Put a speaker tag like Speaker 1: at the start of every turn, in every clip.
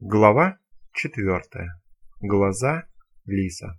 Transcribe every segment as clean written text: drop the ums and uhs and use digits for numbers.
Speaker 1: Глава 4. Глаза лиса.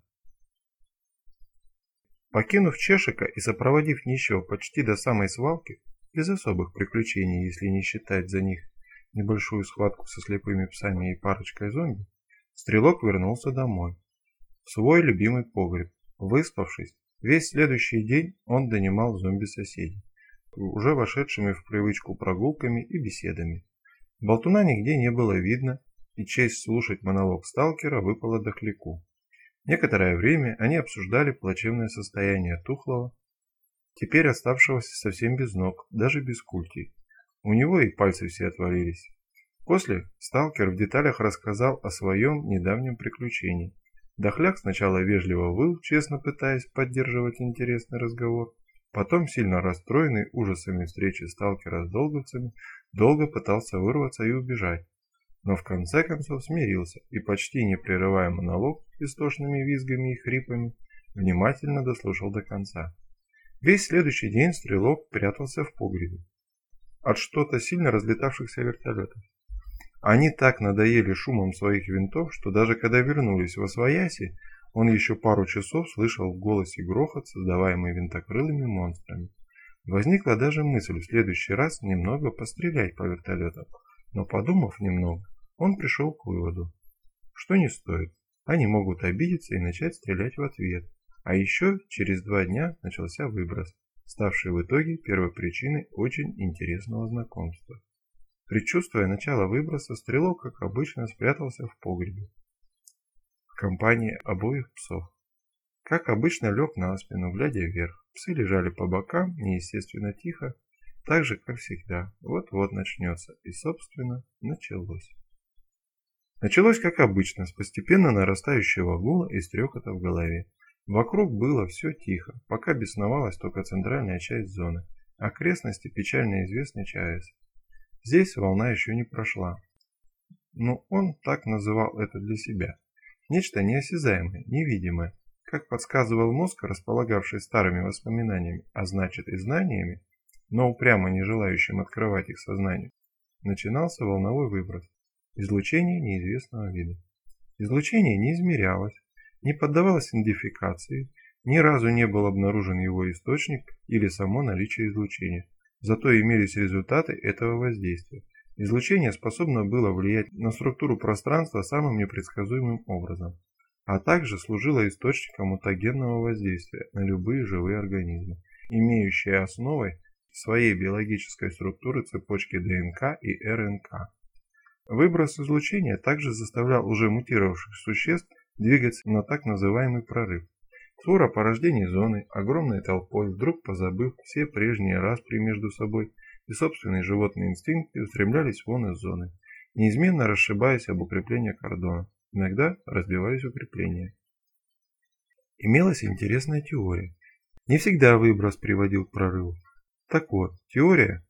Speaker 1: Покинув Чешика и сопроводив нищего почти до самой свалки, без особых приключений, если не считать за них небольшую схватку со слепыми псами и парочкой зомби, Стрелок вернулся домой, в свой любимый погреб. Выспавшись, весь следующий день он донимал зомби-соседей, уже вошедшими в привычку прогулками и беседами. Болтуна нигде не было видно, и честь слушать монолог сталкера выпала Дохляку. Некоторое время они обсуждали плачевное состояние Тухлого, теперь оставшегося совсем без ног, даже без культей. У него и пальцы все отвалились. После сталкер в деталях рассказал о своем недавнем приключении. Дохляк сначала вежливо выл, честно пытаясь поддерживать интересный разговор, потом, сильно расстроенный ужасами встречи сталкера с долговцами, долго пытался вырваться и убежать. Но в конце концов смирился и, почти не прерывая монолог истошными визгами и хрипами, внимательно дослушал до конца. Весь следующий день Стрелок прятался в погребе от что-то сильно разлетавшихся вертолетов. Они так надоели шумом своих винтов, что даже когда вернулись восвояси, он еще пару часов слышал в голосе грохот, создаваемый винтокрылыми монстрами. Возникла даже мысль в следующий раз немного пострелять по вертолетам, но, подумав немного, он пришел к выводу, что не стоит. Они могут обидеться и начать стрелять в ответ. А еще через 2 дня начался выброс, ставший в итоге первопричиной очень интересного знакомства. Предчувствуя начало выброса, Стрелок, как обычно, спрятался в погребе в компании обоих псов. Как обычно, лег на спину, глядя вверх. Псы лежали по бокам, неестественно тихо, так же, как всегда. Вот-вот начнется. И, собственно, началось. Началось, как обычно, с постепенно нарастающего гула и стрекота в голове. Вокруг было все тихо, пока бесновалась только центральная часть зоны, окрестности печально известной ЧАЭС. Здесь волна еще не прошла, но он так называл это для себя. Нечто неосязаемое, невидимое, как подсказывал мозг, располагавший старыми воспоминаниями, а значит и знаниями, но упрямо не желающим открывать их сознанию, начинался волновой выброс. Излучение неизвестного вида. Излучение не измерялось, не поддавалось идентификации, ни разу не был обнаружен его источник или само наличие излучения. Зато имелись результаты этого воздействия. Излучение способно было влиять на структуру пространства самым непредсказуемым образом, а также служило источником мутагенного воздействия на любые живые организмы, имеющие основой своей биологической структуры цепочки ДНК и РНК. Выброс излучения также заставлял уже мутировавших существ двигаться на так называемый прорыв. Свора порождений зоны, огромной толпой, вдруг позабыв все прежние распри между собой и собственные животные инстинкты, устремлялись вон из зоны, неизменно расшибаясь об укрепление кордона, иногда разбивались укрепления. Имелась интересная теория. Не всегда выброс приводил к прорыву. Так вот, теория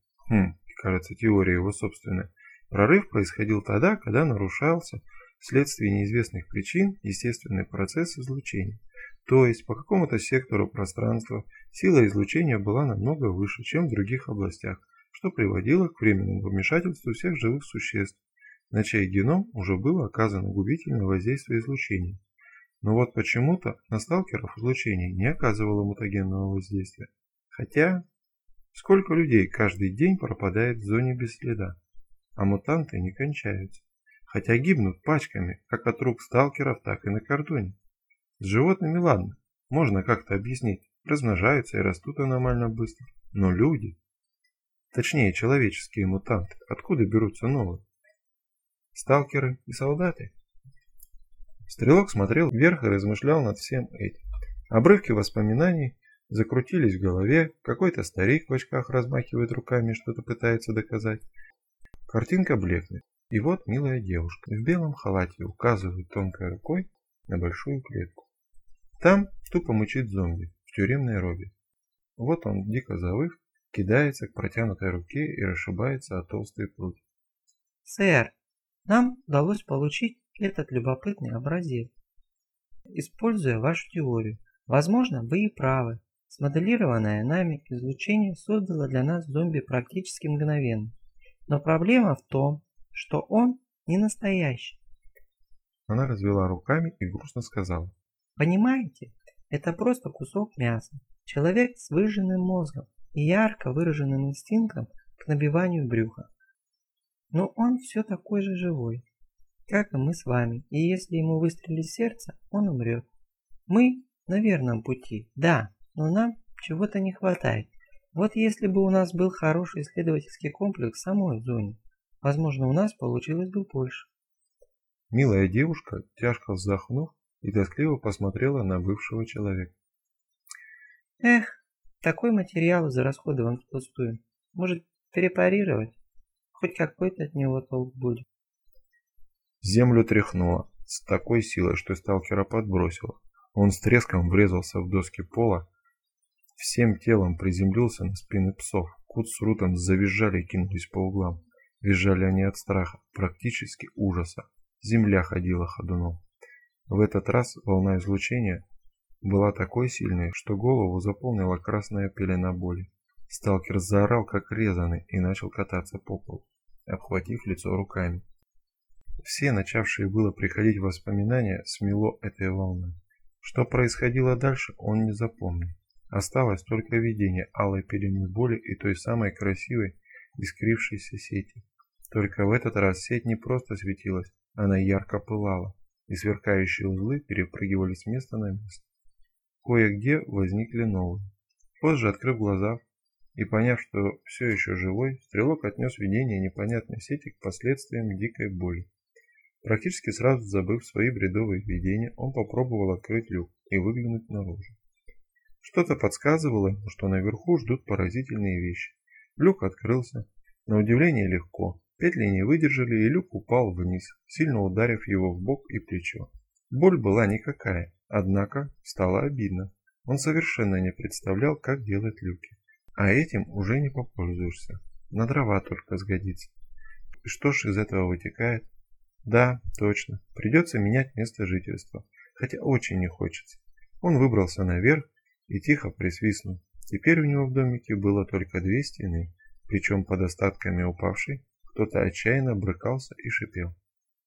Speaker 1: его собственная, прорыв происходил тогда, когда нарушался вследствие неизвестных причин естественный процесс излучения. То есть по какому-то сектору пространства сила излучения была намного выше, чем в других областях, что приводило к временному вмешательству всех живых существ, на чей геном уже было оказано губительное воздействие излучения. Но вот почему-то на сталкеров излучение не оказывало мутагенного воздействия. Хотя, сколько людей каждый день пропадает в зоне без следа, а мутанты не кончаются. Хотя гибнут пачками, как от рук сталкеров, так и на кордоне. С животными ладно, можно как-то объяснить, размножаются и растут аномально быстро. Но люди, точнее человеческие мутанты, откуда берутся новые? Сталкеры и солдаты? Стрелок смотрел вверх и размышлял над всем этим. Обрывки воспоминаний закрутились в голове, какой-то старик в очках размахивает руками и что-то пытается доказать. Картинка блекнет. И вот милая девушка в белом халате указывает тонкой рукой на большую клетку. Там тупо мычит зомби в тюремной робе. Вот он, дико завыв, кидается к протянутой руке и расшибается о толстый прутья.
Speaker 2: Сэр, нам удалось получить этот любопытный образец. Используя вашу теорию, возможно, вы и правы. Смоделированное нами излучение создало для нас зомби практически мгновенно. Но проблема в том, что он не настоящий.
Speaker 1: Она развела руками и грустно сказала.
Speaker 2: Понимаете, это просто кусок мяса. Человек с выжженным мозгом и ярко выраженным инстинктом к набиванию брюха. Но он все такой же живой, как и мы с вами, и если ему выстрелить сердце, он умрет. Мы на верном пути, да, но нам чего-то не хватает. Вот если бы у нас был хороший исследовательский комплекс в самой зоне, возможно, у нас получилось бы больше.
Speaker 1: Милая девушка, тяжко вздохнув, и тоскливо посмотрела на бывшего человека.
Speaker 2: Эх, такой материал израсходован впустую. Может, препарировать? Хоть какой-то от него толк будет.
Speaker 1: Землю тряхнуло с такой силой, что сталкера подбросило. Он с треском врезался в доски пола, всем телом приземлился на спины псов. Кут с Рутом завизжали и кинулись по углам. Визжали они от страха, практически ужаса. Земля ходила ходуном. В этот раз волна излучения была такой сильной, что голову заполнила красная пелена боли. Сталкер заорал, как резаный, и начал кататься по полу, обхватив лицо руками. Все начавшие было приходить воспоминания смело этой волной. Что происходило дальше, он не запомнил. Осталось только видение алой пелены боли и той самой красивой искрившейся сети. Только в этот раз сеть не просто светилась, она ярко пылала, и сверкающие узлы перепрыгивали с места на место. Кое-где возникли новые. Позже, открыв глаза и поняв, что все еще живой, стрелок отнес видение непонятной сети к последствиям дикой боли. Практически сразу забыв свои бредовые видения, он попробовал открыть люк и выглянуть наружу. Что-то подсказывало ему, что наверху ждут поразительные вещи. Люк открылся, на удивление легко. Петли не выдержали, и люк упал вниз, сильно ударив его в бок и плечо. Боль была никакая, однако стало обидно. Он совершенно не представлял, как делать люки. А этим уже не попользуешься. На дрова только сгодится. И что ж из этого вытекает? Да, точно, придется менять место жительства, хотя очень не хочется. Он выбрался наверх и тихо присвистнул. Теперь у него в домике было только 2 стены, причем под остатками упавшей кто-то отчаянно брыкался и шипел.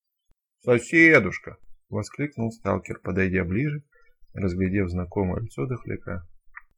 Speaker 1: «Соседушка!» — воскликнул сталкер, подойдя ближе, разглядев знакомое лицо дохляка.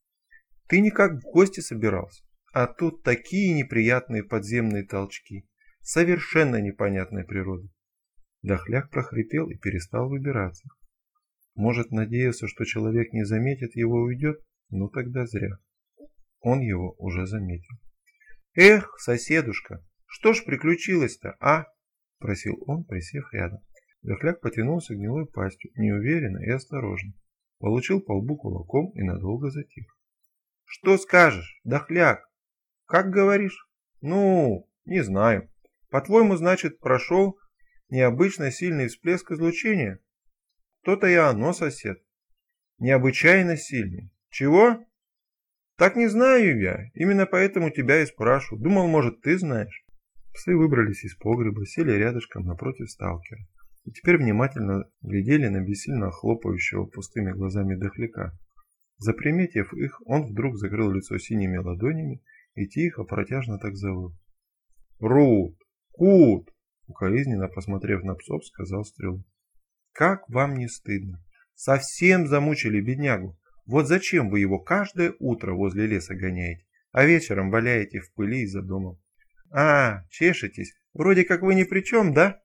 Speaker 1: «Ты никак в гости собирался, а тут такие неприятные подземные толчки, совершенно непонятной природы». Дохляк прохрипел и перестал выбираться. Может, надеялся, что человек не заметит его и уйдет? Ну тогда зря. Он его уже заметил. «Эх, соседушка, что ж приключилось-то, а?» – просил он, присев рядом. Дохляк потянулся гнилой пастью, неуверенно и осторожно. Получил по лбу кулаком и надолго затих. «Что скажешь, Дохляк? Как говоришь?» «Ну, не знаю. По-твоему, значит, прошел необычно сильный всплеск излучения?» «То-то и оно, сосед. Необычайно сильный. Чего?» «Так не знаю я. Именно поэтому тебя и спрашиваю. Думал, может, ты знаешь». Псы выбрались из погреба, сели рядышком напротив сталкера и теперь внимательно глядели на бессильно хлопающего пустыми глазами дохляка. Заприметив их, он вдруг закрыл лицо синими ладонями и тихо, протяжно так завыл. «Рут! Кут!» — укоризненно посмотрев на псов, сказал стрелок. «Как вам не стыдно? Совсем замучили беднягу. Вот зачем вы его каждое утро возле леса гоняете, а вечером валяете в пыли за домом? А, чешетесь, вроде как вы ни при чем, да?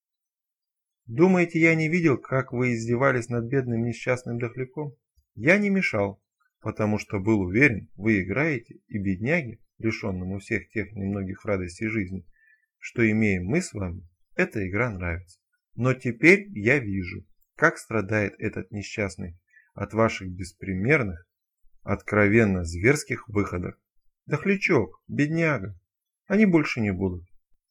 Speaker 1: Думаете, я не видел, как вы издевались над бедным несчастным дохляком? Я не мешал, потому что был уверен, вы играете, и бедняге, лишенному всех тех немногих радостей жизни, что имеем мы с вами, эта игра нравится. Но теперь я вижу, как страдает этот несчастный от ваших беспримерных, откровенно зверских выходов. Дохлячок, бедняга, они больше не будут».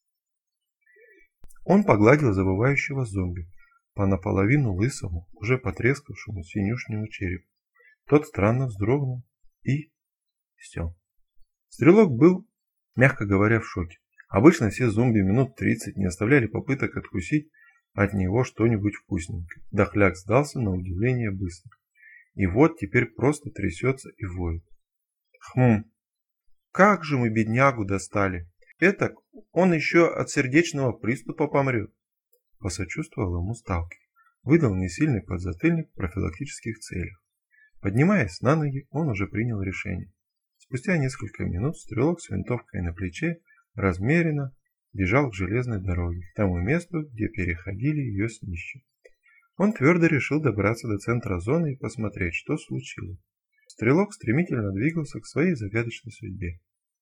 Speaker 1: Он погладил забывающего зомби по наполовину лысому, уже потрескавшему синюшнему черепу. Тот странно вздрогнул и... все. Стрелок был, мягко говоря, в шоке. Обычно все зомби минут 30 не оставляли попыток откусить от него что-нибудь вкусненькое. Дохляк сдался на удивление быстро. И вот теперь просто трясется и воет. Как же мы беднягу достали! Этак он еще от сердечного приступа помрет. Посочувствовал ему сталкер. выдал несильный подзатыльник в профилактических целях. Поднимаясь на ноги, он уже принял решение. Спустя несколько минут стрелок с винтовкой на плече размеренно бежал к железной дороге, к тому месту, где переходили ее с нищим. Он твердо решил добраться до центра зоны и посмотреть, что случилось. Стрелок стремительно двигался к своей загадочной судьбе.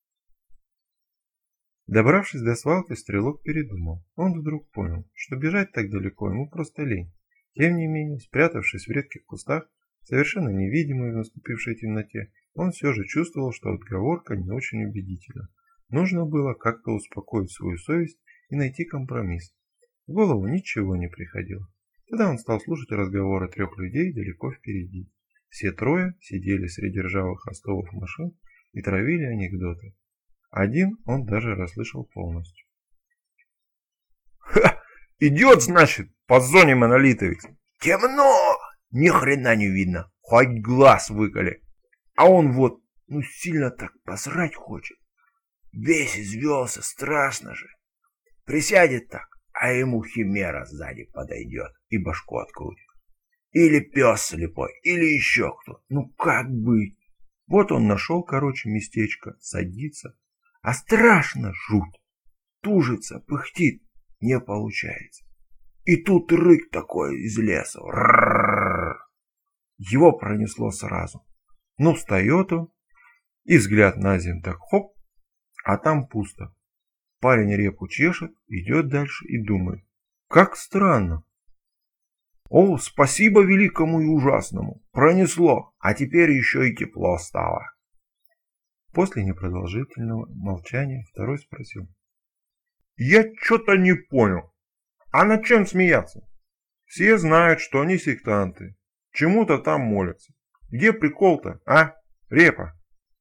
Speaker 1: Добравшись до свалки, стрелок передумал. Он вдруг понял, что бежать так далеко ему просто лень. Тем не менее, спрятавшись в редких кустах, совершенно невидимый в наступившей темноте, он все же чувствовал, что отговорка не очень убедительна. Нужно было как-то успокоить свою совесть и найти компромисс. В голову ничего не приходило. Тогда он стал слушать разговоры трех людей далеко впереди. Все трое сидели среди ржавых остовов машин и травили анекдоты. Один он даже расслышал полностью.
Speaker 3: «Ха! Идет, значит, по зоне монолитовец. Темно! Ни хрена не видно, хоть глаз выколи. А он вот, сильно так посрать хочет. Весь извелся, страшно же. Присядет так, а ему химера сзади подойдет и башку открутит. Или пес слепой, или еще кто. Как быть? Вот он нашел, местечко, садится. А страшно жуть. Тужится, пыхтит, не получается. И тут рык такой из леса. Р-р-р-р. Его пронесло сразу. Встает он, и взгляд на землю так хоп, а там пусто. Парень репу чешет, идет дальше и думает. Как странно. О, спасибо великому и ужасному. Пронесло, а теперь еще и тепло стало.
Speaker 1: После непродолжительного молчания второй спросил.
Speaker 3: Я что-то не понял. А над чем смеяться? Все знают, что они сектанты. Чему-то там молятся. Где прикол-то, а, репа?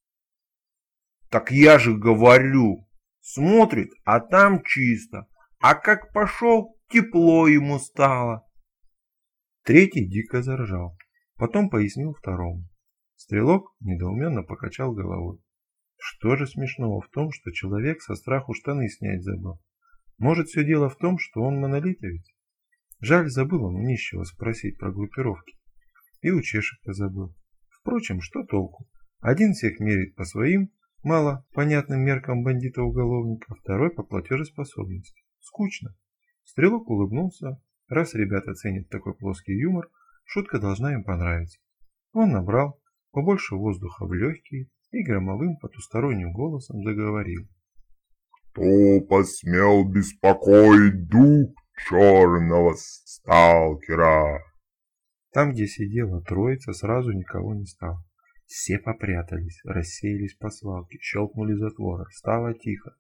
Speaker 3: Так я же говорю. Смотрит, а там чисто. А как пошел, тепло ему стало.
Speaker 1: Третий дико заржал. Потом пояснил второму. Стрелок недоуменно покачал головой. Что же смешного в том, что человек со страху штаны снять забыл? Может, все дело в том, что он монолитовец? Жаль, забыл он у нищего спросить про группировки. И у чешек-то забыл. Впрочем, что толку? Один всех мерит по своим, мало понятным меркам бандита-уголовника, второй по платежеспособности. Скучно. Стрелок улыбнулся. Раз ребята ценят такой плоский юмор, шутка должна им понравиться. Он набрал побольше воздуха в легкие и громовым потусторонним голосом заговорил.
Speaker 4: Кто посмел беспокоить дух черного сталкера?
Speaker 1: Там, где сидела троица, сразу никого не стало. Все попрятались, рассеялись по свалке, щелкнули затворы, стало тихо.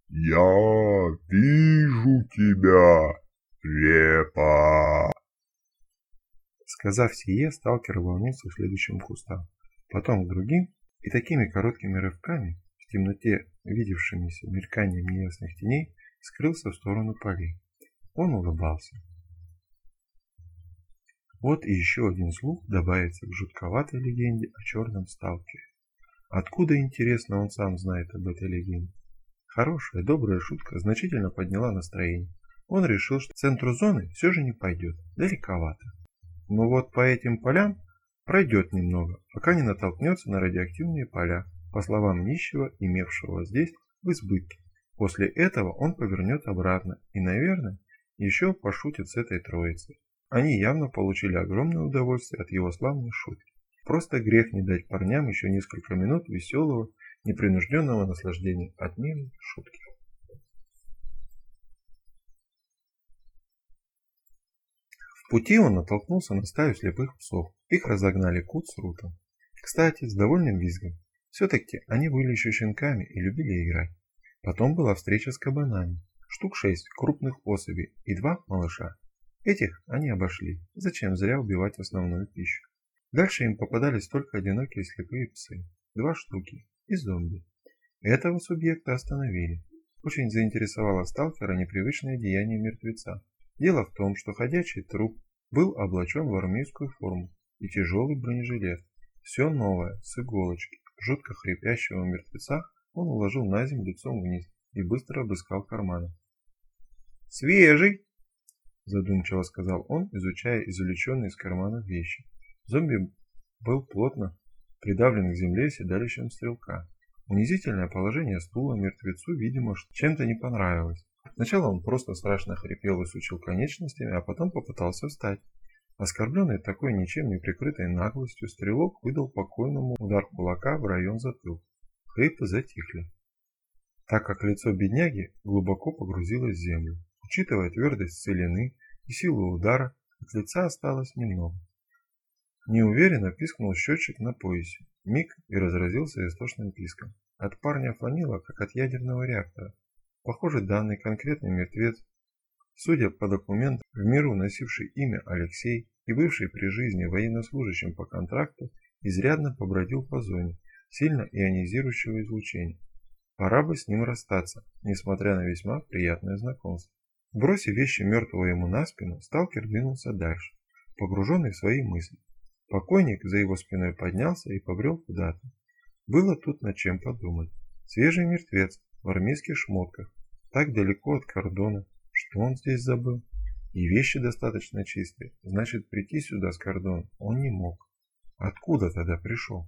Speaker 4: Я вижу тебя, репа.
Speaker 1: Сказав сие, сталкер рванулся к следующим кустам, потом к другим, и такими короткими рывками, в темноте видевшимися мельканием неясных теней, скрылся в сторону полей. Он улыбался. Вот и еще один слух добавится к жутковатой легенде о черном сталкере. Откуда, интересно, он сам знает об этой легенде? Хорошая, добрая шутка значительно подняла настроение. Он решил, что к центру зоны все же не пойдет, далековато. Но вот по этим полям пройдет немного, пока не натолкнется на радиоактивные поля, по словам нищего, имевшего здесь в избытке. После этого он повернет обратно и, наверное, еще пошутит с этой троицей. Они явно получили огромное удовольствие от его славной шутки. Просто грех не дать парням еще несколько минут веселого, непринужденного наслаждения от милой шутки. В пути он натолкнулся на стаю слепых псов. Их разогнали Кут с Рутом. Кстати, с довольным визгом. Все-таки они были еще щенками и любили играть. Потом была встреча с кабанами. Штук 6 крупных особей и 2 малыша. Этих они обошли. Зачем зря убивать основную пищу? Дальше им попадались только одинокие слепые псы. 2 штуки. И зомби. Этого субъекта остановили. Очень заинтересовало сталкера непривычное деяние мертвеца. Дело в том, что ходячий труп был облачен в армейскую форму и тяжелый бронежилет. Все новое, с иголочки. Жутко хрипящего мертвеца он уложил на землю лицом вниз и быстро обыскал карманы. «Свежий!» задумчиво сказал он, изучая извлеченные из карманов вещи. Зомби был плотно придавлен к земле седалищем стрелка. Унизительное положение стула мертвецу, видимо, чем-то не понравилось. Сначала он просто страшно хрипел и сучил конечностями, а потом попытался встать. Оскорбленный такой ничем не прикрытой наглостью, стрелок выдал покойному удар кулака в район затылка. Хрипы затихли, так как лицо бедняги глубоко погрузилось в землю. Учитывая твердость целины и силу удара, от лица осталось немного. Неуверенно пискнул счетчик на поясе. Миг и разразился истошным писком. От парня фанило, как от ядерного реактора. Похоже, данный конкретный мертвец, судя по документам, в миру носивший имя Алексей и бывший при жизни военнослужащим по контракту, изрядно побродил по зоне сильно ионизирующего излучения. Пора бы с ним расстаться, несмотря на весьма приятное знакомство. Бросив вещи мертвого ему на спину, сталкер двинулся дальше, погруженный в свои мысли. Покойник за его спиной поднялся и побрел куда-то. Было тут над чем подумать. Свежий мертвец в армейских шмотках, так далеко от кордона, что он здесь забыл? И вещи достаточно чистые, значит, прийти сюда с кордона он не мог. Откуда тогда пришел?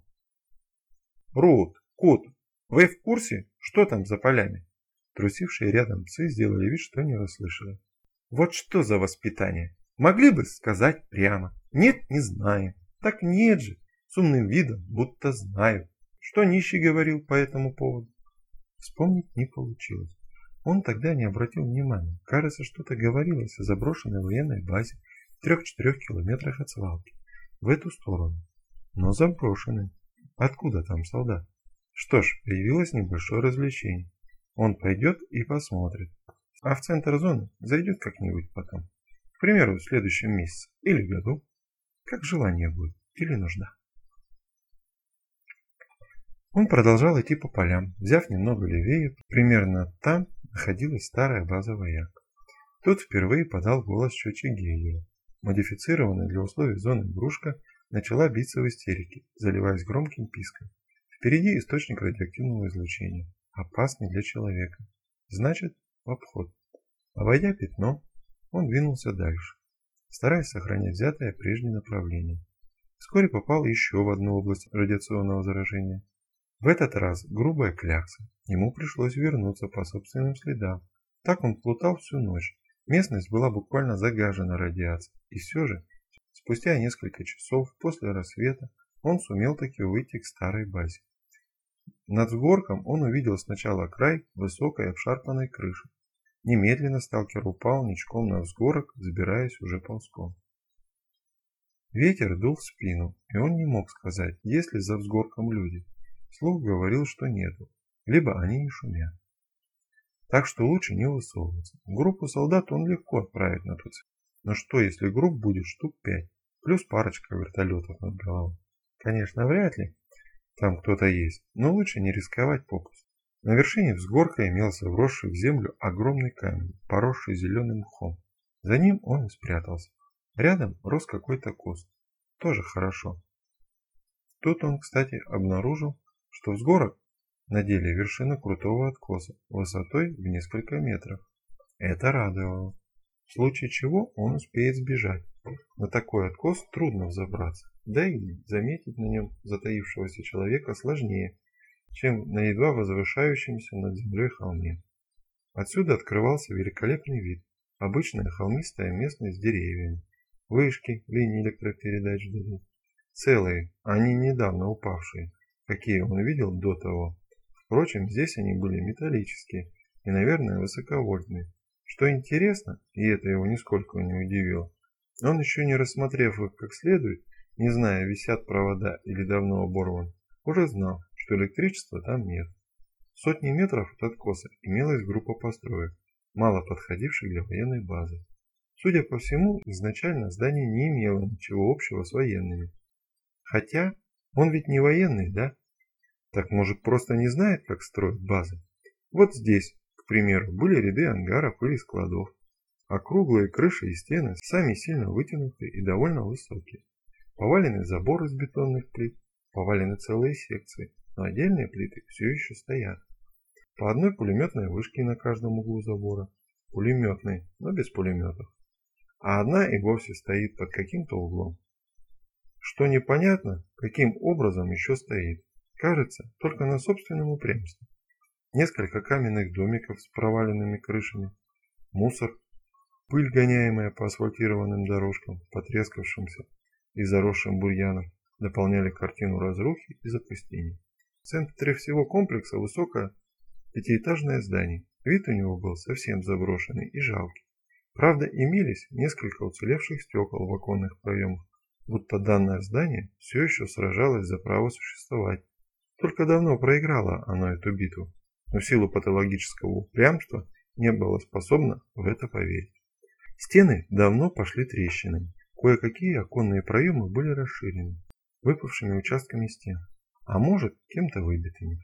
Speaker 1: Рут, Кут, вы в курсе, что там за полями? Трусившие рядом псы сделали вид, что не расслышали. Вот что за воспитание? Могли бы сказать прямо. Нет, не знаю. Так нет же, с умным видом, будто знаю. Что нищий говорил по этому поводу? Вспомнить не получилось. Он тогда не обратил внимания. Кажется, что-то говорилось о заброшенной военной базе в 3-4 километрах от свалки. В эту сторону. Но заброшенной. Откуда там солдат? Что ж, появилось небольшое развлечение. Он пойдет и посмотрит. А в центр зоны зайдет как-нибудь потом. К примеру, в следующем месяце или году. Как желание будет или нужда. Он продолжал идти по полям, взяв немного левее, примерно там находилась старая база вояк. Тут впервые подал голос счетчик Гейгера. Модифицированная для условий зоны игрушка начала биться в истерике, заливаясь громким писком. Впереди источник радиоактивного излучения, опасный для человека. Значит, в обход. Обойдя пятно, он двинулся дальше, стараясь сохранять взятое прежнее направление. Вскоре попал еще в одну область радиационного заражения. В этот раз грубая клякса. Ему пришлось вернуться по собственным следам. Так он плутал всю ночь. Местность была буквально загажена радиацией. И все же, спустя несколько часов после рассвета, он сумел таки выйти к старой базе. Над взгорком он увидел сначала край высокой обшарпанной крыши. Немедленно сталкер упал ничком на взгорок, забираясь уже ползком. Ветер дул в спину, и он не мог сказать, есть ли за взгорком люди. Слух говорил, что нету, либо они не шумят. Так что лучше не высовываться. Группу солдат он легко отправит на ту цель. Но что, если групп будет штук 5, плюс парочка вертолетов над головой? Конечно, вряд ли там кто-то есть, но лучше не рисковать попусту. На вершине взгорка имелся вросший в землю огромный камень, поросший зеленым мхом. За ним он и спрятался. Рядом рос какой-то куст. Тоже хорошо. Тут он, кстати, обнаружил, что взгорок на деле вершина крутого откоса, высотой в несколько метров. Это радовало. В случае чего он успеет сбежать. На такой откос трудно взобраться, да и заметить на нем затаившегося человека сложнее, чем на едва возвышающемся над землей холме. Отсюда открывался великолепный вид. Обычная холмистая местность с деревьями, вышки, линии электропередач вдали. Целые, а не недавно упавшие, какие он видел до того. Впрочем, здесь они были металлические и, наверное, высоковольтные. Что интересно, и это его нисколько не удивило, он еще не рассмотрев их как следует, не зная, висят провода или давно оборваны, уже знал, что электричества там нет. Сотни метров от откоса имелась группа построек, мало подходивших для военной базы. Судя по всему, изначально здание не имело ничего общего с военными. Хотя, он ведь не военный, да? Так может просто не знает, как строить базы? Вот здесь, к примеру, были ряды ангаров или складов, а круглые крыши и стены сами сильно вытянуты и довольно высокие. Повалены заборы из бетонных плит, повалены целые секции, но отдельные плиты все еще стоят. По одной пулеметной вышке на каждом углу забора. Пулеметные, но без пулеметов. а одна и вовсе стоит под каким-то углом. Что непонятно, каким образом еще стоит. Кажется, только на собственном упрямстве. Несколько каменных домиков с проваленными крышами, мусор, пыль, гоняемая по асфальтированным дорожкам, потрескавшимся и заросшим бурьяном, дополняли картину разрухи и запустения. В центре всего комплекса высокое пятиэтажное здание. Вид у него был совсем заброшенный и жалкий. Правда, имелись несколько уцелевших стекол в оконных проемах, будто данное здание все еще сражалось за право существовать. Только давно проиграло оно эту битву, но в силу патологического упрямства не было способно в это поверить. Стены давно пошли трещинами, кое-какие оконные проемы были расширены выпавшими участками стен, а может, кем-то выбитыми.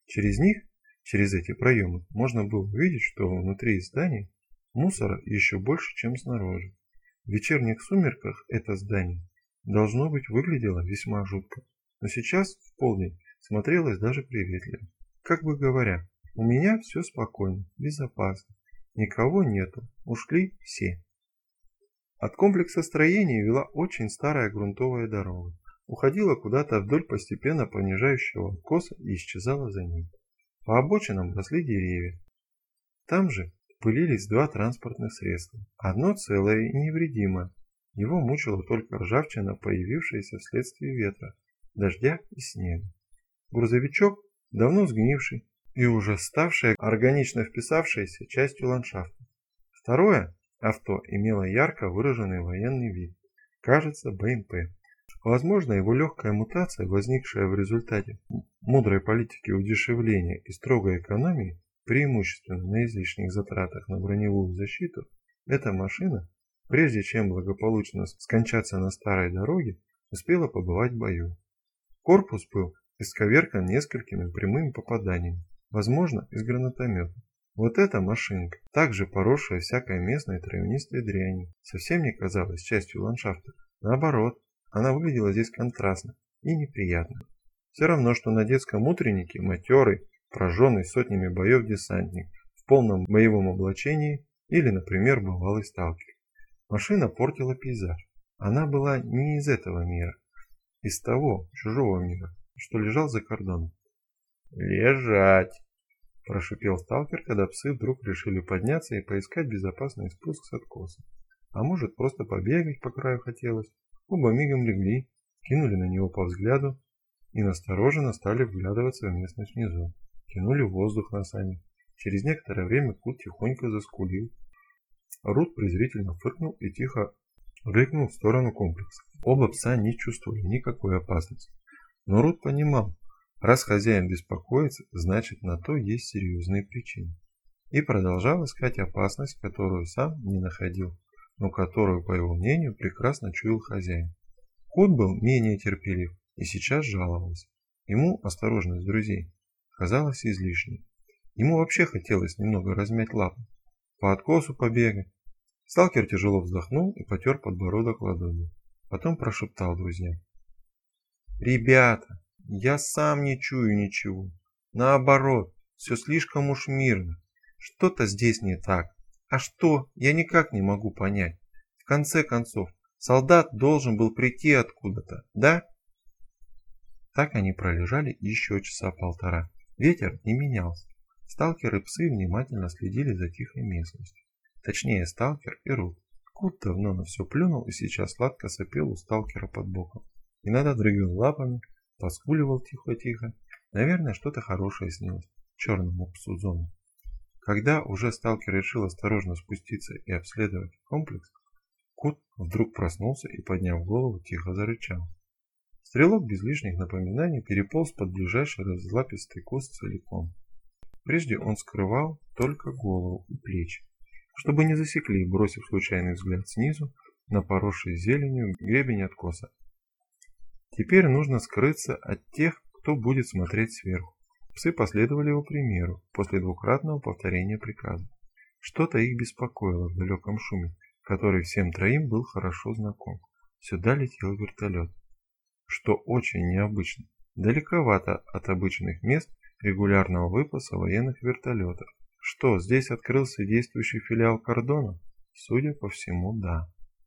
Speaker 1: Через эти проемы, можно было увидеть, что внутри здания мусора еще больше, чем снаружи. В вечерних сумерках это здание, должно быть, выглядело весьма жутко, но сейчас, в полдень, смотрелось даже приветливо. Как бы говоря, у меня все спокойно, безопасно, никого нету, ушли все. От комплекса строений вела очень старая грунтовая дорога, уходила куда-то вдоль постепенно понижающего откоса и исчезала за ним. По обочинам росли деревья. Там же пылились два транспортных средства, одно целое и невредимое. Его мучила только ржавчина, появившаяся вследствие ветра, дождя и снега. Грузовичок, давно сгнивший и уже ставший органично вписавшейся частью ландшафта. Второе авто имело ярко выраженный военный вид, кажется, БМП. Возможно, его легкая мутация, возникшая в результате мудрой политики удешевления и строгой экономии, преимущественно на излишних затратах на броневую защиту, эта машина, прежде чем благополучно скончаться на старой дороге, успела побывать в бою. Корпус был исковеркан несколькими прямыми попаданиями, возможно, из гранатомета. Вот эта машинка, также поросшая всякой местной травянистой дрянью, совсем не казалась частью ландшафта. Наоборот, она выглядела здесь контрастно и неприятно. Все равно, что на детском утреннике матерый, прожженный сотнями боев десантник в полном боевом облачении или, например, бывалый сталкер. Машина портила пейзаж. Она была не из этого мира, из того, чужого мира, что лежал за кордоном. «Лежать!» – прошипел сталкер, когда псы вдруг решили подняться и поискать безопасный спуск с откоса. А может, просто побегать по краю хотелось. Оба мигом легли, кинули на него по взгляду и настороженно стали вглядываться в местность внизу. Тянули воздух носами. Через некоторое время Кут тихонько заскулил. Рут презрительно фыркнул и тихо рыкнул в сторону комплекса. Оба пса не чувствовали никакой опасности. Но Рут понимал, раз хозяин беспокоится, значит, на то есть серьезные причины. И продолжал искать опасность, которую сам не находил, но которую, по его мнению, прекрасно чуял хозяин. Кот был менее терпелив и сейчас жаловался. Ему осторожность друзей казалась излишней. Ему вообще хотелось немного размять лапы, по откосу побегать. Сталкер тяжело вздохнул и потер подбородок ладонью. Потом прошептал друзьям: «Ребята, я сам не чую ничего. Наоборот, все слишком уж мирно. Что-то здесь не так. А что, я никак не могу понять. В конце концов, солдат должен был прийти откуда-то, да?» Так они пролежали еще часа полтора. Ветер не менялся. Сталкер и псы внимательно следили за тихой местностью. Точнее, сталкер и Рут. Кот давно на все плюнул и сейчас сладко сопел у сталкера под боком. Иногда дрыгал лапами, поскуливал тихо-тихо. Наверное, что-то хорошее снилось черному псу Зону. Когда уже сталкер решил осторожно спуститься и обследовать комплекс, кот вдруг проснулся и, подняв голову, тихо зарычал. Стрелок без лишних напоминаний переполз под ближайший разлапистый куст целиком. Прежде он скрывал только голову и плечи, чтобы не засекли, бросив случайный взгляд снизу на поросший зеленью гребень откоса. Теперь нужно скрыться от тех, кто будет смотреть сверху. Псы последовали его примеру после двукратного повторения приказа. Что-то их беспокоило в далеком шуме, который всем троим был хорошо знаком. Сюда летел вертолет. Что очень необычно. Далековато от обычных мест регулярного выпаса военных вертолетов. Что, здесь открылся действующий филиал кордона? Судя по всему, да.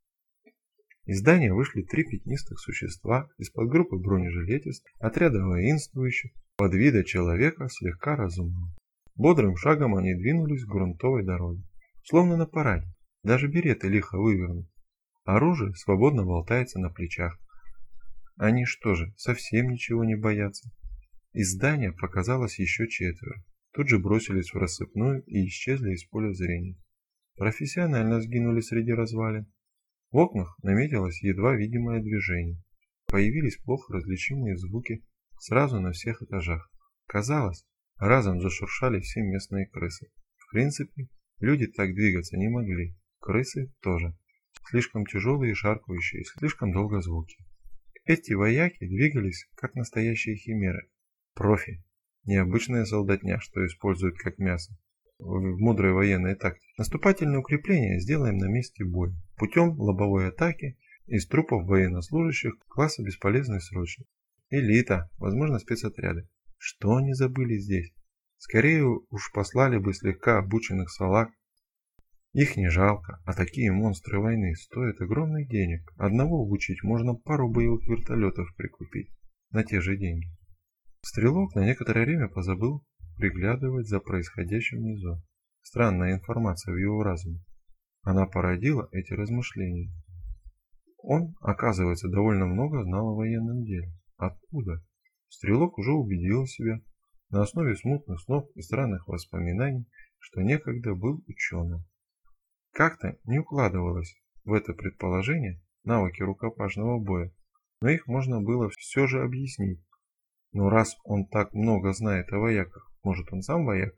Speaker 1: Из здания вышли 3 пятнистых существа из подгруппы бронежилетистов, отряда воинствующих, под вида человека слегка разумного. Бодрым шагом они двинулись к грунтовой дороге, словно на параде, даже береты лихо вывернуты. Оружие свободно болтается на плечах. Они что же, совсем ничего не боятся? Из здания показалось еще 4. Тут же бросились в рассыпную и исчезли из поля зрения. Профессионально сгинули среди развалин. В окнах наметилось едва видимое движение. Появились плохо различимые звуки сразу на всех этажах. Казалось, разом зашуршали все местные крысы. В принципе, люди так двигаться не могли. Крысы тоже. Слишком тяжелые и шаркающие, слишком долго звуки. Эти вояки двигались, как настоящие химеры. Профи. Необычная солдатня, что используют как мясо. В мудрой военной тактике. Наступательные укрепления сделаем на месте боя. Путем лобовой атаки из трупов военнослужащих класса бесполезный срочник. Элита, возможно спецотряды. Что они забыли здесь? Скорее уж послали бы слегка обученных салаг. Их не жалко, а такие монстры войны стоят огромных денег. Одного обучить можно пару боевых вертолетов прикупить на те же деньги. Стрелок на некоторое время позабыл приглядывать за происходящим внизу. Странная информация в его разуме. Она породила эти размышления. Он, оказывается, довольно много знал о военном деле. Откуда? Стрелок уже убедил себя на основе смутных снов и странных воспоминаний, что некогда был ученым. Как-то не укладывалось в это предположение навыки рукопашного боя, но их можно было все же объяснить. Но раз он так много знает о вояках, может он сам вояк?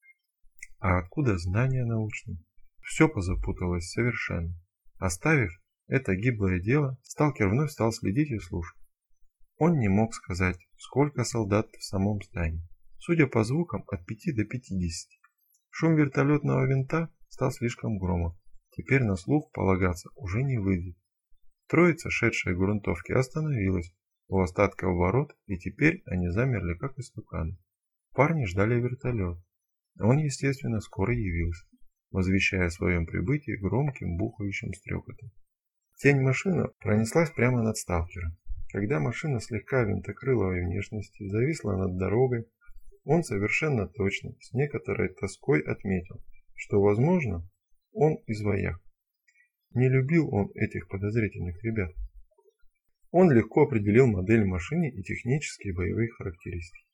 Speaker 1: А откуда знания научные? Все позапуталось совершенно. Оставив это гиблое дело, сталкер вновь стал следить и слушать. Он не мог сказать, сколько солдат в самом здании. Судя по звукам, от 5 до 50. Шум вертолетного винта стал слишком громов. Теперь на слух полагаться уже не выйдет. Троица, шедшая к грунтовке, остановилась у остатков ворот, и теперь они замерли, как истуканы. Парни ждали вертолет. Он, естественно, скоро явился, возвещая о своем прибытии громким бухающим стрекотом. Тень машины пронеслась прямо над сталкером. Когда машина слегка винтокрыловой внешности зависла над дорогой, он совершенно точно, с некоторой тоской отметил, что, возможно, он из вояк. Не любил он этих подозрительных ребят. Он легко определил модель машины и технические боевые характеристики.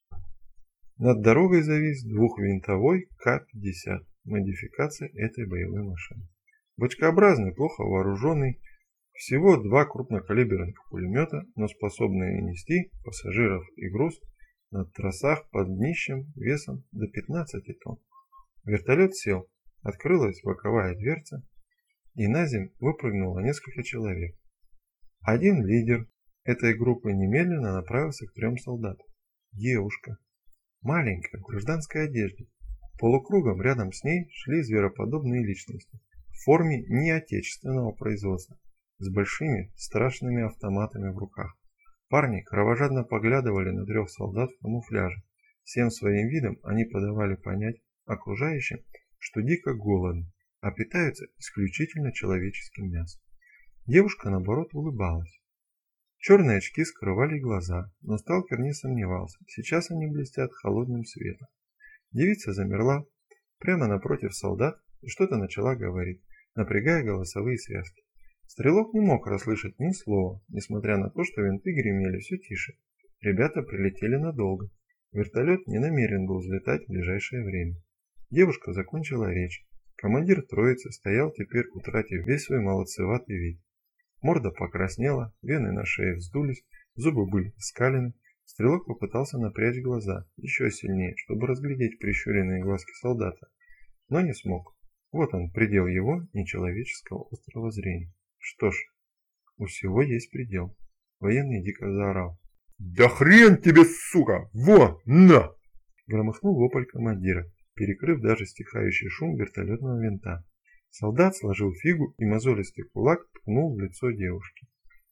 Speaker 1: Над дорогой завис двухвинтовой К-50, модификация этой боевой машины. Бочкообразный, плохо вооруженный, всего 2 крупнокалиберных пулемета, но способные нести пассажиров и груз на трассах под днищем весом до 15 тонн. Вертолет сел, открылась боковая дверца, и на землю выпрыгнуло несколько человек. Один лидер этой группы немедленно направился к 3 солдатам. Девушка, маленькая, в гражданской одежде. Полукругом рядом с ней шли звероподобные личности в форме неотечественного производства, с большими страшными автоматами в руках. Парни кровожадно поглядывали на 3 солдат в камуфляже. Всем своим видом они подавали понять окружающим, что дико голодны, а питаются исключительно человеческим мясом. Девушка, наоборот, улыбалась. Черные очки скрывали глаза, но сталкер не сомневался, сейчас они блестят холодным светом. Девица замерла прямо напротив солдат и что-то начала говорить, напрягая голосовые связки. Стрелок не мог расслышать ни слова, несмотря на то, что винты гремели все тише. Ребята прилетели надолго. Вертолет не намерен был взлетать в ближайшее время. Девушка закончила речь. Командир троицы стоял теперь, утратив весь свой молодцеватый вид. Морда покраснела, вены на шее вздулись, зубы были скалены. Стрелок попытался напрячь глаза еще сильнее, чтобы разглядеть прищуренные глазки солдата, но не смог. Вот он, предел его нечеловеческого острого зрения. Что ж, у всего есть предел. Военный дико заорал.
Speaker 4: «Да хрен тебе, сука! Во, на!»
Speaker 1: Громыхнул вопль командира, перекрыв даже стихающий шум вертолетного винта. Солдат сложил фигу и мозолистый кулак ткнул в лицо девушки.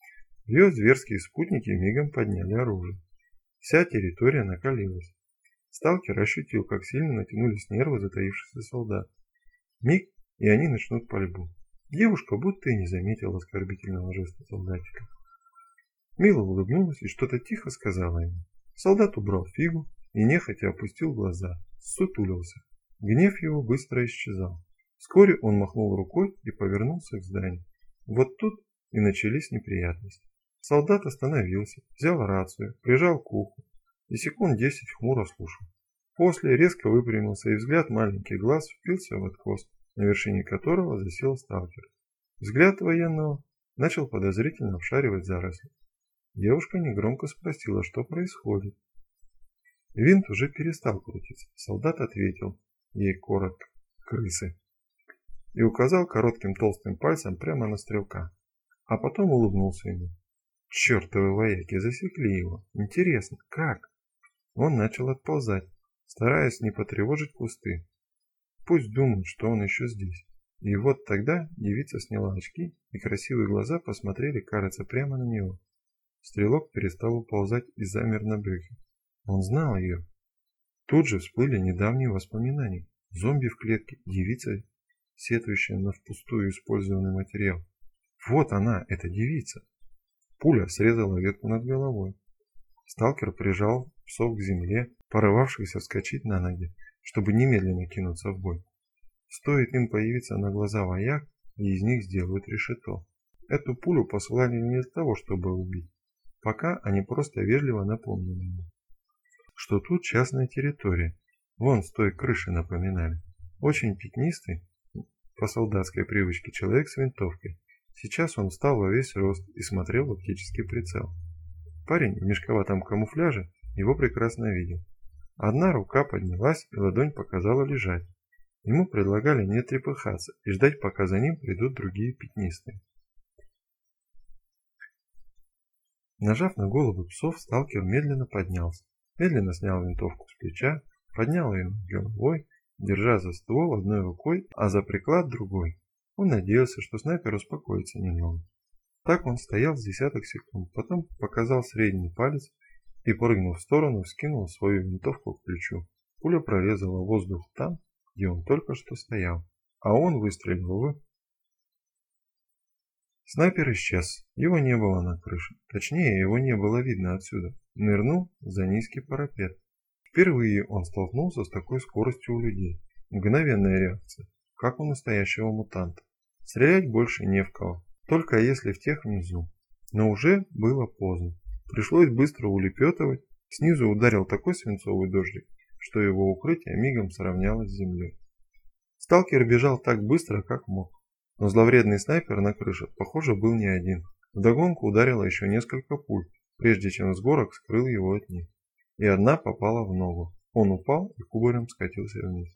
Speaker 1: Ее зверские спутники мигом подняли оружие. Вся территория накалилась. Сталкер ощутил, как сильно натянулись нервы затаившихся солдат. Миг, и они начнут пальбу. Девушка будто и не заметила оскорбительного жеста солдатика. Мила улыбнулась и что-то тихо сказала ему. Солдат убрал фигу и нехотя опустил глаза, ссутулился. Гнев его быстро исчезал. Вскоре он махнул рукой и повернулся к зданию. Вот тут и начались неприятности. Солдат остановился, взял рацию, прижал к уху и секунд 10 хмуро слушал. После резко выпрямился, и взгляд маленьких глаз впился в откос, на вершине которого засел сталкер. Взгляд военного начал подозрительно обшаривать заросли. Девушка негромко спросила, что происходит. Винт уже перестал крутиться. Солдат ответил ей коротко: «Крысы», и указал коротким толстым пальцем прямо на стрелка. А потом улыбнулся ему. Чертовы вояки засекли его. Интересно, как? Он начал отползать, стараясь не потревожить кусты. Пусть думают, что он еще здесь. И вот тогда девица сняла очки, и красивые глаза посмотрели, кажется, прямо на него. Стрелок перестал уползать и замер на брюхе. Он знал ее. Тут же всплыли недавние воспоминания. Зомби в клетке, девица, сетующая на впустую использованный материал. Вот она, эта девица. Пуля срезала ветку над головой. Сталкер прижал псов к земле, порывавшихся вскочить на ноги, чтобы немедленно кинуться в бой. Стоит им появиться на глаза вояк, и из них сделают решето. Эту пулю посылали не для того, чтобы убить. Пока они просто вежливо напомнили ему, что тут частная территория. Вон с той крыши напоминали. Очень пятнистый, по солдатской привычке, человек с винтовкой. Сейчас он встал во весь рост и смотрел в оптический прицел. Парень в мешковатом камуфляже его прекрасно видел. Одна рука поднялась, и ладонь показала лежать. Ему предлагали не трепыхаться и ждать, пока за ним придут другие пятнистые. Нажав на головы псов, сталкер медленно поднялся, медленно снял винтовку с плеча, поднял ее над головой, держа за ствол одной рукой, а за приклад другой. Он надеялся, что снайпер успокоится немного. Так он стоял с десяток секунд, потом показал средний палец и, прыгнув в сторону, вскинул свою винтовку к плечу. Пуля прорезала воздух там, где он только что стоял, а он выстрелил в... Снайпер исчез. Его не было на крыше. Точнее, его не было видно отсюда. Нырнул за низкий парапет. Впервые он столкнулся с такой скоростью у людей. Мгновенная реакция, как у настоящего мутанта. Стрелять больше не в кого, только если в тех внизу. Но уже было поздно. Пришлось быстро улепетывать. Снизу ударил такой свинцовый дождик, что его укрытие мигом сравнялось с землей. Сталкер бежал так быстро, как мог. Но зловредный снайпер на крыше, похоже, был не один. Вдогонку ударило еще несколько пуль, прежде чем с горок скрыл его от них. И одна попала в ногу. Он упал и кубарем скатился вниз.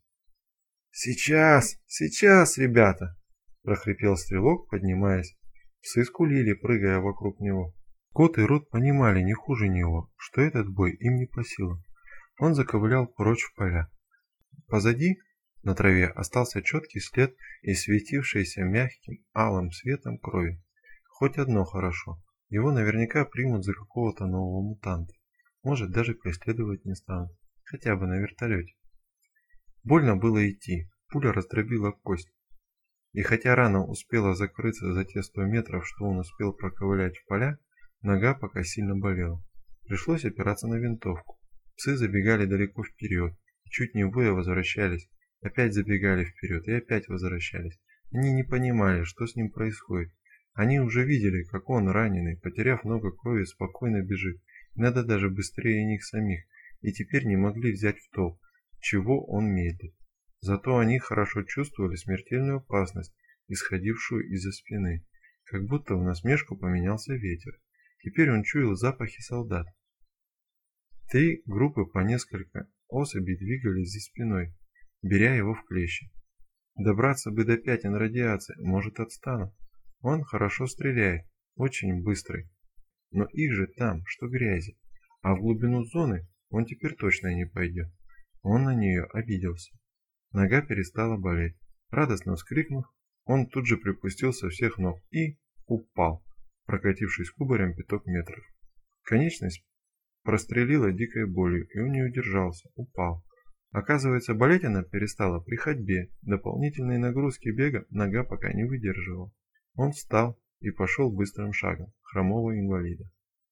Speaker 1: Сейчас, ребята!» – прохрипел стрелок, поднимаясь. Псы скулили, прыгая вокруг него. Кот и Рут понимали не хуже него, что этот бой им не по силам. Он заковылял прочь в поля. Позади, на траве, остался четкий след и светившийся мягким алым светом крови. Хоть одно хорошо. Его наверняка примут за какого-то нового мутанта. Может, даже преследовать не станут. Хотя бы на вертолете. Больно было идти. Пуля раздробила кость. И хотя рана успела закрыться за те 100 метров, что он успел проковылять в поля, нога пока сильно болела. Пришлось опираться на винтовку. Псы забегали далеко вперед, чуть не воя возвращались, опять забегали вперед и опять возвращались. Они не понимали, что с ним происходит. Они уже видели, как он, раненый, потеряв много крови, спокойно бежит, иногда даже быстрее них самих, и теперь не могли взять в толк, чего он медлит. Зато они хорошо чувствовали смертельную опасность, исходившую из-за спины, как будто в насмешку поменялся ветер. Теперь он чуял запахи солдат. 3 группы по несколько особей двигались за спиной, беря его в клещи. Добраться бы до пятен радиации, может, отстанут. Он хорошо стреляет, очень быстрый. Но их же там, что грязи. А в глубину зоны он теперь точно не пойдет. Он на нее обиделся. Нога перестала болеть. Радостно вскрикнув, он тут же припустил со всех ног и упал, прокатившись кубарем 5 метров. Конечность прострелила дикой болью, и он не удержался, упал. Оказывается, болеть она перестала при ходьбе, дополнительные нагрузки бега нога пока не выдерживала. Он встал и пошел быстрым шагом хромого инвалида.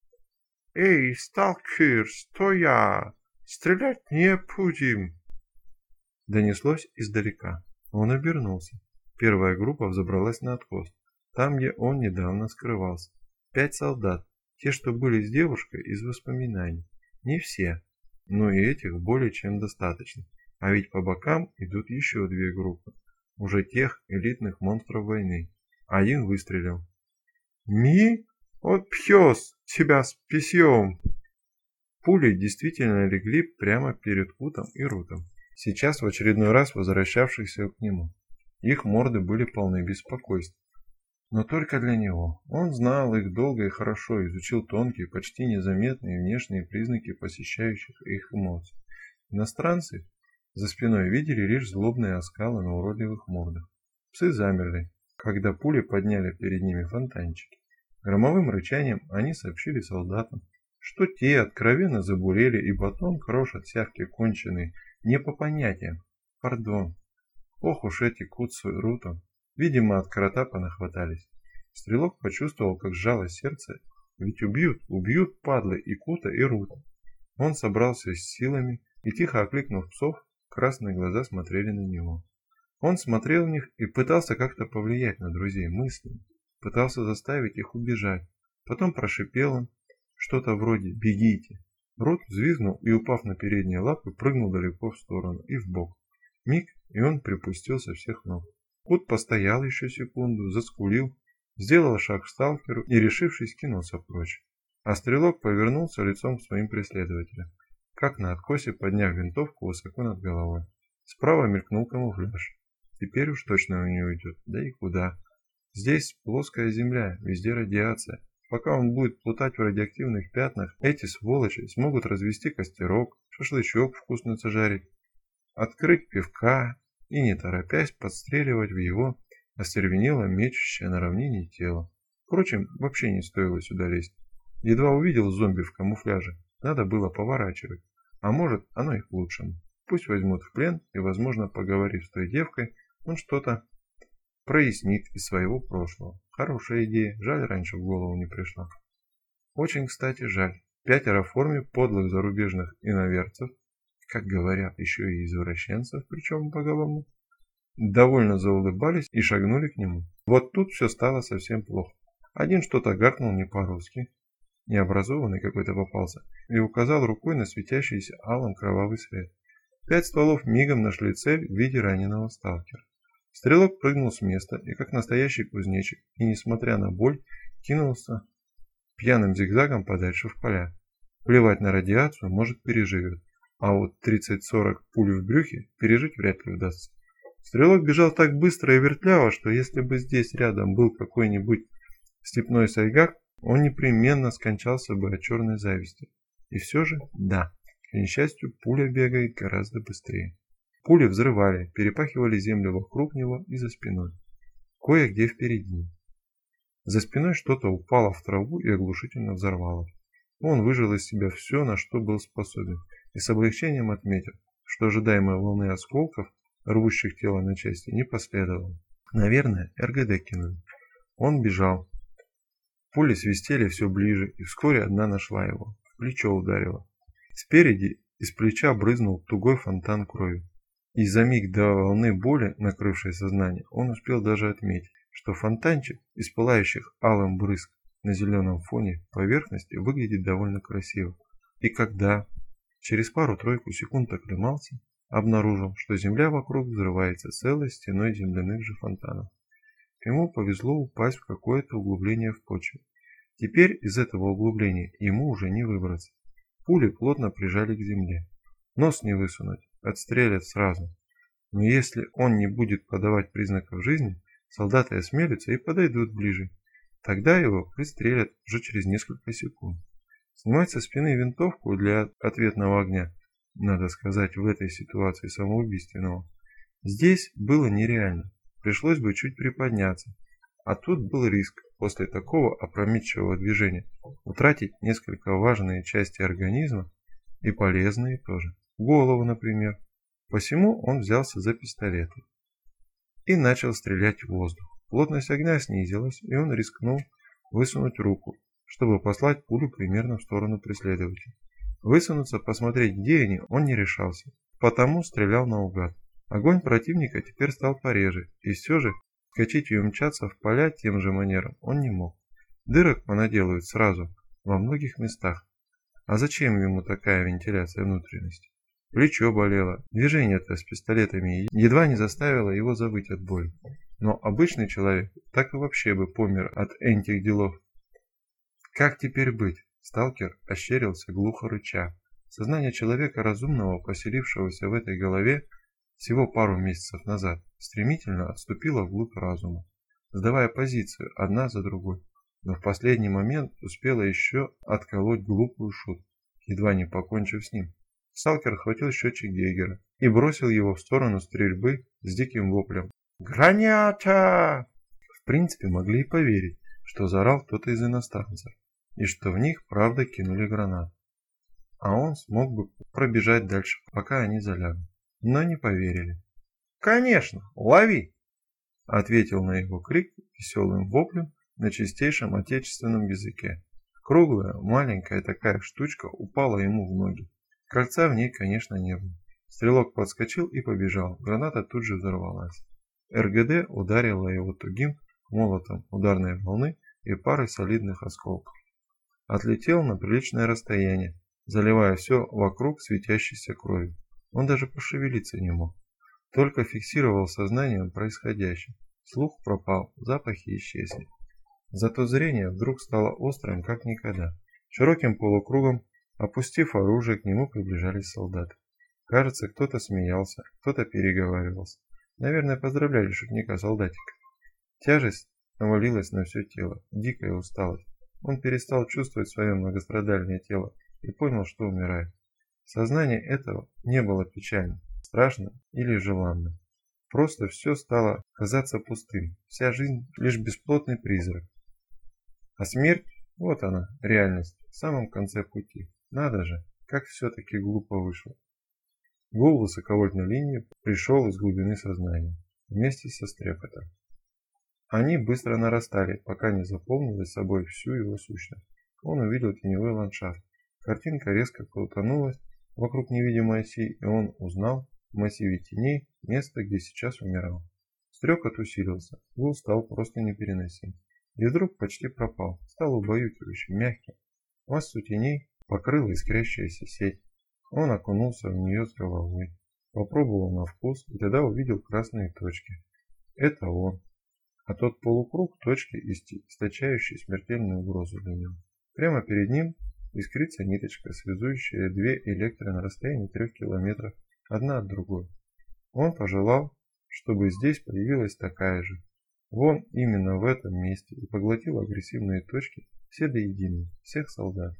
Speaker 4: «Эй, сталкер, стоя! Стрелять не будем!»
Speaker 1: Донеслось издалека. Он обернулся. Первая группа взобралась на откос, там, где он недавно скрывался. 5 солдат, те, что были с девушкой из воспоминаний. Не все, но и этих более чем достаточно. А ведь по бокам идут еще 2 группы, уже тех элитных монстров войны. Один выстрелил.
Speaker 4: «Ми? От пьёс, тебя спасем!»
Speaker 1: Пули действительно легли прямо перед Кутом и Рутом, сейчас в очередной раз возвращавшихся к нему. Их морды были полны беспокойства. Но только для него. Он знал их долго и хорошо, изучил тонкие, почти незаметные внешние признаки посещающих их эмоций. Иностранцы за спиной видели лишь злобные оскалы на уродливых мордах. Псы замерли, когда пули подняли перед ними фонтанчики. Громовым рычанием они сообщили солдатам, что те откровенно забурели и батон крошат сявки конченые, не по понятиям. Пардон. Ох уж эти Кут с Рутом. Видимо, от крота понахватались. Стрелок почувствовал, как сжалось сердце, ведь убьют падлы и Кута, и Рута. Он собрался с силами и, тихо окликнув псов, красные глаза смотрели на него. Он смотрел в них и пытался как-то повлиять на друзей мыслями, пытался заставить их убежать. Потом прошипел он что-то вроде «бегите». Рут взвизгнул и, упав на передние лапы, прыгнул далеко в сторону и вбок. Миг, и он припустил со всех ног. Кут постоял еще секунду, заскулил, сделал шаг к сталкеру и, решившись, кинулся прочь. А стрелок повернулся лицом к своим преследователям, как на откосе, подняв винтовку высоко над головой. Справа мелькнул камуфляж. Теперь уж точно он не уйдет, да и куда. Здесь плоская земля, везде радиация. Пока он будет плутать в радиоактивных пятнах, эти сволочи смогут развести костерок, шашлычок вкусно зажарить, открыть пивка и, не торопясь, подстреливать в его остервенело мечущее на равнине тело. Впрочем, вообще не стоило сюда лезть. Едва увидел зомби в камуфляже, надо было поворачивать. А может, оно и к лучшему. Пусть возьмут в плен и, возможно, поговорив с той девкой, он что-то прояснит из своего прошлого. Хорошая идея, жаль, раньше в голову не пришла. Очень, кстати, жаль. 5 в форме подлых зарубежных иноверцев, как говорят, еще и извращенцев, причем поголовно, довольно заулыбались и шагнули к нему. Вот тут все стало совсем плохо. Один что-то гаркнул не по-русски, необразованный какой-то попался, и указал рукой на светящийся алым кровавый свет. 5 стволов мигом нашли цель в виде раненого сталкера. Стрелок прыгнул с места и, как настоящий кузнечик, и, несмотря на боль, кинулся пьяным зигзагом подальше в поля. Плевать на радиацию, может, переживет, а вот 30-40 пуль в брюхе пережить вряд ли удастся. Стрелок бежал так быстро и вертляво, что если бы здесь рядом был какой-нибудь степной сайгак, он непременно скончался бы от черной зависти. И все же, да, к несчастью, пуля бегает гораздо быстрее. Пули взрывали, перепахивали землю вокруг него и за спиной. Кое-где впереди. За спиной что-то упало в траву и оглушительно взорвалось. Он выжил из себя все, на что был способен, и с облегчением отметил, что ожидаемой волны осколков, рвущих тело на части, не последовало. Наверное, РГД кинули. Он бежал. Пули свистели все ближе, и вскоре одна нашла его. В плечо ударила. Спереди из плеча брызнул тугой фонтан крови. И за миг до волны боли, накрывшей сознание, он успел даже отметить, что фонтанчик из пылающих алым брызг на зеленом фоне поверхности выглядит довольно красиво. И когда через пару-тройку секунд оклемался, обнаружил, что земля вокруг взрывается целой стеной земляных же фонтанов. Ему повезло упасть в какое-то углубление в почве. Теперь из этого углубления ему уже не выбраться. Пули плотно прижали к земле. Нос не высунуть, отстрелят сразу. Но если он не будет подавать признаков жизни, солдаты осмелятся и подойдут ближе. Тогда его пристрелят уже через несколько секунд. Снимать со спины винтовку для ответного огня, надо сказать, в этой ситуации самоубийственного, здесь было нереально. Пришлось бы чуть приподняться. А тут был риск после такого опрометчивого движения утратить несколько важные части организма и полезные тоже. Голову, например. Посему он взялся за пистолеты и начал стрелять в воздух. Плотность огня снизилась, и он рискнул высунуть руку, чтобы послать пулю примерно в сторону преследователя. Высунуться, посмотреть, где они, он не решался, потому стрелял наугад. Огонь противника теперь стал пореже, и все же скачать и умчаться в поля тем же манером он не мог. Дырок понаделают сразу, во многих местах. А зачем ему такая вентиляция внутренности? Плечо болело, движение-то с пистолетами едва не заставило его забыть от боли. Но обычный человек так и вообще бы помер от этих делов. Как теперь быть? Сталкер ощерился, глухо рыча. Сознание человека разумного, поселившегося в этой голове всего пару месяцев назад, стремительно отступило вглубь разума, сдавая позицию одна за другой. Но в последний момент успела еще отколоть глупую шутку, едва не покончив с ним. Сталкер хватил счетчик Гейгера и бросил его в сторону стрельбы с диким воплем. «Граната!» В принципе, могли и поверить, что заорал кто-то из иностранцев, и что в них правда кинули гранат. А он смог бы пробежать дальше, пока они залягут. Но не поверили. «Конечно, лови!» Ответил на его крик веселым воплем на чистейшем отечественном языке. Круглая, маленькая такая штучка упала ему в ноги. Кольца в ней, конечно, не было. Стрелок подскочил и побежал. Граната тут же взорвалась. РГД ударила его тугим молотом ударной волны и парой солидных осколков. Отлетел на приличное расстояние, заливая все вокруг светящейся кровью. Он даже пошевелиться не мог. Только фиксировал сознанием происходящее. Слух пропал, запахи исчезли. Зато зрение вдруг стало острым, как никогда. Широким полукругом, опустив оружие, к нему приближались солдаты. Кажется, кто-то смеялся, кто-то переговаривался. Наверное, поздравляли шутника-солдатика. Тяжесть навалилась на все тело, дикая усталость. Он перестал чувствовать свое многострадальное тело и понял, что умирает. Сознание этого не было печальным, страшным или желанным. Просто все стало казаться пустым, вся жизнь лишь бесплотный призрак. А смерть, вот она, реальность, в самом конце пути. Надо же, как все-таки глупо вышло. Гул высоковольтной линии пришел из глубины сознания, вместе со стрекотом. Они быстро нарастали, пока не заполнили собой всю его сущность. Он увидел теневой ландшафт. Картинка резко крутанулась вокруг невидимой оси, и он узнал в массиве теней место, где сейчас умирал. Стрекот усилился, гул стал просто непереносим. И вдруг почти пропал, стал убаюкивающим, мягким. Массу теней покрыла искрящаяся сеть. Он окунулся в нее с головой, попробовал на вкус и тогда увидел красные точки. Это он. А тот полукруг точки, источающий смертельную угрозу для него. Прямо перед ним искрится ниточка, связующая две электро на расстоянии 3 километров, одна от другой. Он пожелал, чтобы здесь появилась такая же. Вон именно в этом месте и поглотил агрессивные точки все до единой, всех солдат.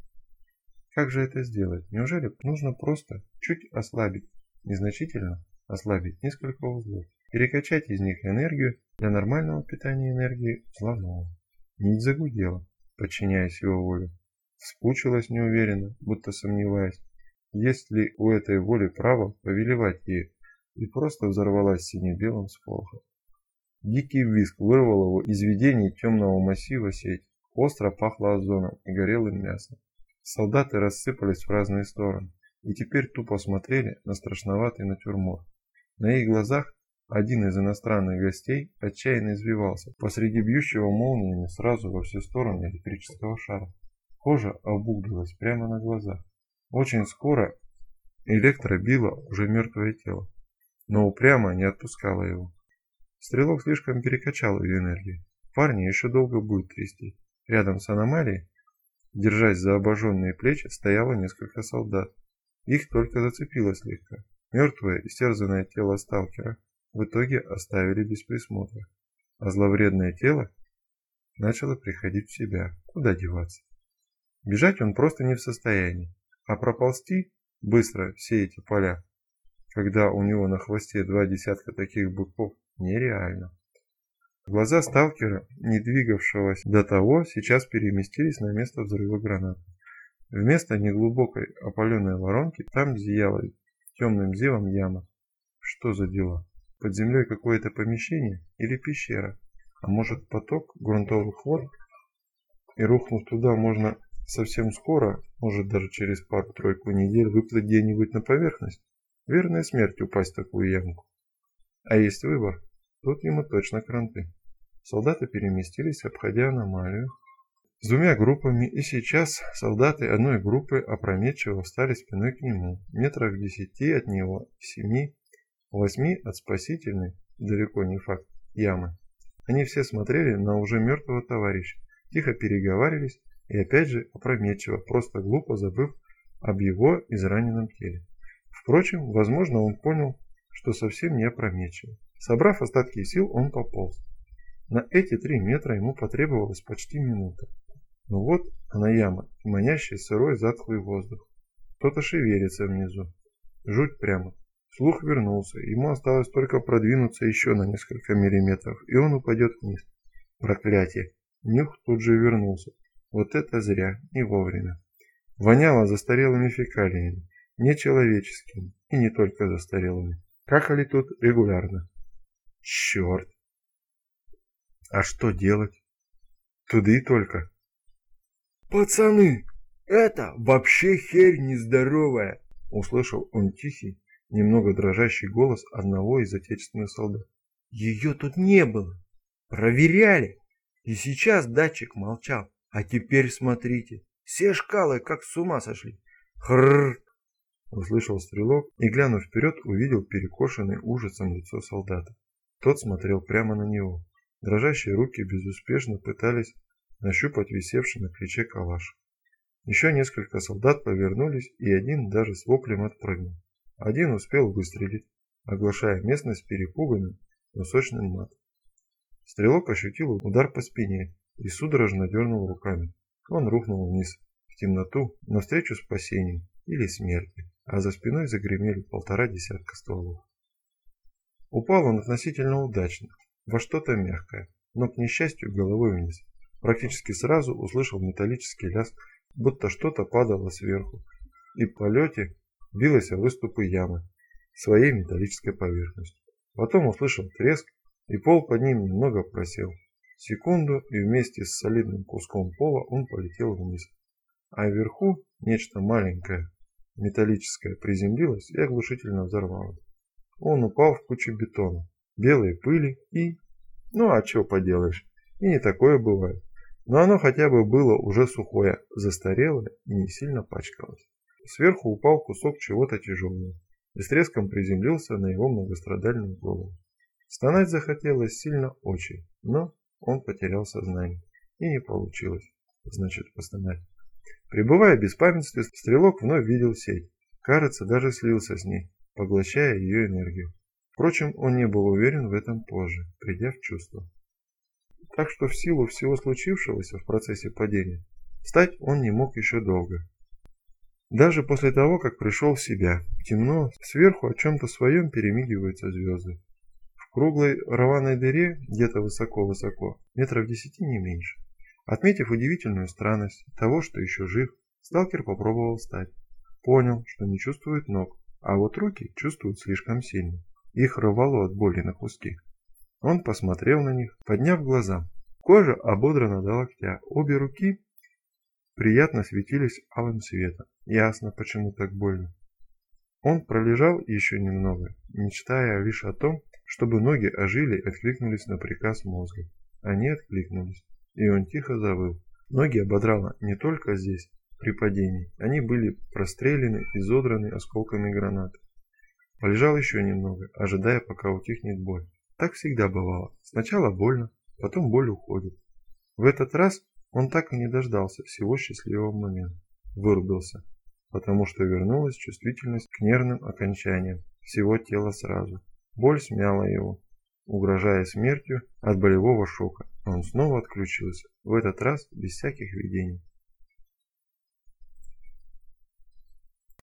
Speaker 1: Как же это сделать? Неужели нужно просто чуть ослабить, незначительно ослабить несколько узлов, перекачать из них энергию для нормального питания энергии взломного? Нить загудела, подчиняясь его воле. Вспучилась неуверенно, будто сомневаясь, есть ли у этой воли право повелевать ею, и просто взорвалась сине-белым сполохом. Дикий визг вырвал его из видений темного массива сеть. Остро пахло озоном и горелым мясом. Солдаты рассыпались в разные стороны и теперь тупо смотрели на страшноватый натюрморт. На их глазах один из иностранных гостей отчаянно извивался посреди бьющего молниями сразу во все стороны электрического шара. Кожа обуглилась прямо на глазах. Очень скоро электро било уже мертвое тело, но упрямо не отпускало его. Стрелок слишком перекачал ее энергию. Парня еще долго будет трясти. Рядом с аномалией, держась за обожженные плечи, стояло несколько солдат. Их только зацепило слегка. Мертвое, истерзанное тело сталкера в итоге оставили без присмотра. А зловредное тело начало приходить в себя. Куда деваться? Бежать он просто не в состоянии. А проползти быстро все эти поля, когда у него на хвосте 2 десятка таких быков, нереально. Глаза сталкера, не двигавшегося до того, сейчас переместились на место взрыва гранаты. Вместо неглубокой опаленной воронки там зияла темным зевом яма. Что за дела? Под землей какое-то помещение или пещера? А может, поток грунтовых вод? И рухнув туда, можно совсем скоро, может даже через пару-тройку недель, выплыть где-нибудь на поверхность? Верная смерть упасть в такую ямку. А есть выбор, тут ему точно кранты. Солдаты переместились, обходя аномалию, с двумя группами, и сейчас солдаты одной группы опрометчиво встали спиной к нему, метрах в 10 от него, 7-8 от спасительной, далеко не факт, ямы. Они все смотрели на уже мертвого товарища, тихо переговаривались и опять же опрометчиво, просто глупо забыв об его израненном теле. Впрочем, возможно, он понял, что совсем не опрометчиво. Собрав остатки сил, он пополз. На эти 3 метра ему потребовалось почти минута. Но вот она яма, манящий сырой затхлый воздух. Кто-то шевелится внизу. Жуть прямо. Слух вернулся, ему осталось только продвинуться еще на несколько миллиметров, и он упадет вниз. Проклятие! Нюх тут же вернулся. Вот это зря, не вовремя. Воняло застарелыми фекалиями, нечеловеческими, и не только застарелыми. Какали тут регулярно. Черт! А что делать? Туды только.
Speaker 3: «Пацаны, это вообще херь нездоровая!»
Speaker 1: Услышал он тихий, немного дрожащий голос одного из отечественных солдат.
Speaker 3: «Ее тут не было. Проверяли. И сейчас датчик молчал. А теперь смотрите, все шкалы как с ума сошли. Хрррр!»
Speaker 1: Услышал стрелок и, глянув вперед, увидел перекошенное ужасом лицо солдата. Тот смотрел прямо на него. Дрожащие руки безуспешно пытались нащупать висевший на плече калаш. Еще несколько солдат повернулись, и один даже с воплем отпрыгнул. Один успел выстрелить, оглашая местность перепуганным, но сочным матом. Стрелок ощутил удар по спине и судорожно дернул руками. Он рухнул вниз, в темноту, навстречу спасению или смерти, а за спиной загремели 1,5 десятка стволов. Упал он относительно удачно, во что-то мягкое, но, к несчастью, головой вниз. Практически сразу услышал металлический лязг, будто что-то падало сверху, и в полете билось о выступы ямы своей металлической поверхностью. Потом услышал треск, и пол под ним немного просел. Секунду, и вместе с солидным куском пола он полетел вниз. А вверху нечто маленькое, металлическое, приземлилось и оглушительно взорвалось. Он упал в кучу бетона, белой пыли и... Ну а что поделаешь, и не такое бывает. Но оно хотя бы было уже сухое, застарелое и не сильно пачкалось. Сверху упал кусок чего-то тяжелого и с треском приземлился на его многострадальную голову. Стонать захотелось сильно очень, но он потерял сознание, и не получилось, значит, постонать. Пребывая в беспамятстве, стрелок вновь видел сеть, кажется, даже слился с ней, поглощая ее энергию. Впрочем, он не был уверен в этом позже, придя в чувство. Так что в силу всего случившегося в процессе падения, встать он не мог еще долго. Даже после того, как пришел в себя, темно, сверху о чем-то своем перемигиваются звезды. В круглой рваной дыре, где-то высоко-высоко, метров 10 не меньше. Отметив удивительную странность того, что еще жив, сталкер попробовал встать. Понял, что не чувствует ног, а вот руки чувствуют слишком сильно. Их рвало от боли на куски. Он посмотрел на них, подняв глаза. Кожа ободрана до локтя, обе руки приятно светились алым светом. Ясно, почему так больно. Он пролежал еще немного, мечтая лишь о том, чтобы ноги ожили и откликнулись на приказ мозга. Они откликнулись, и он тихо завыл. Ноги ободрало не только здесь, при падении. Они были прострелены, изодраны осколками гранаты. Полежал еще немного, ожидая, пока утихнет боль. Так всегда бывало. Сначала больно, потом боль уходит. В этот раз он так и не дождался всего счастливого момента. Вырубился, потому что вернулась чувствительность к нервным окончаниям всего тела сразу. Боль смяла его, угрожая смертью от болевого шока. Он снова отключился, в этот раз без всяких видений.